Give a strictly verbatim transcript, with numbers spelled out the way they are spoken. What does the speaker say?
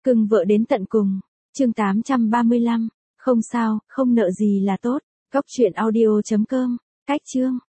Cưng vợ đến tận cùng. Chương tám trăm ba mươi lăm. Không sao, không nợ gì là tốt. Cóc truyện audio chấm com. Cách chương.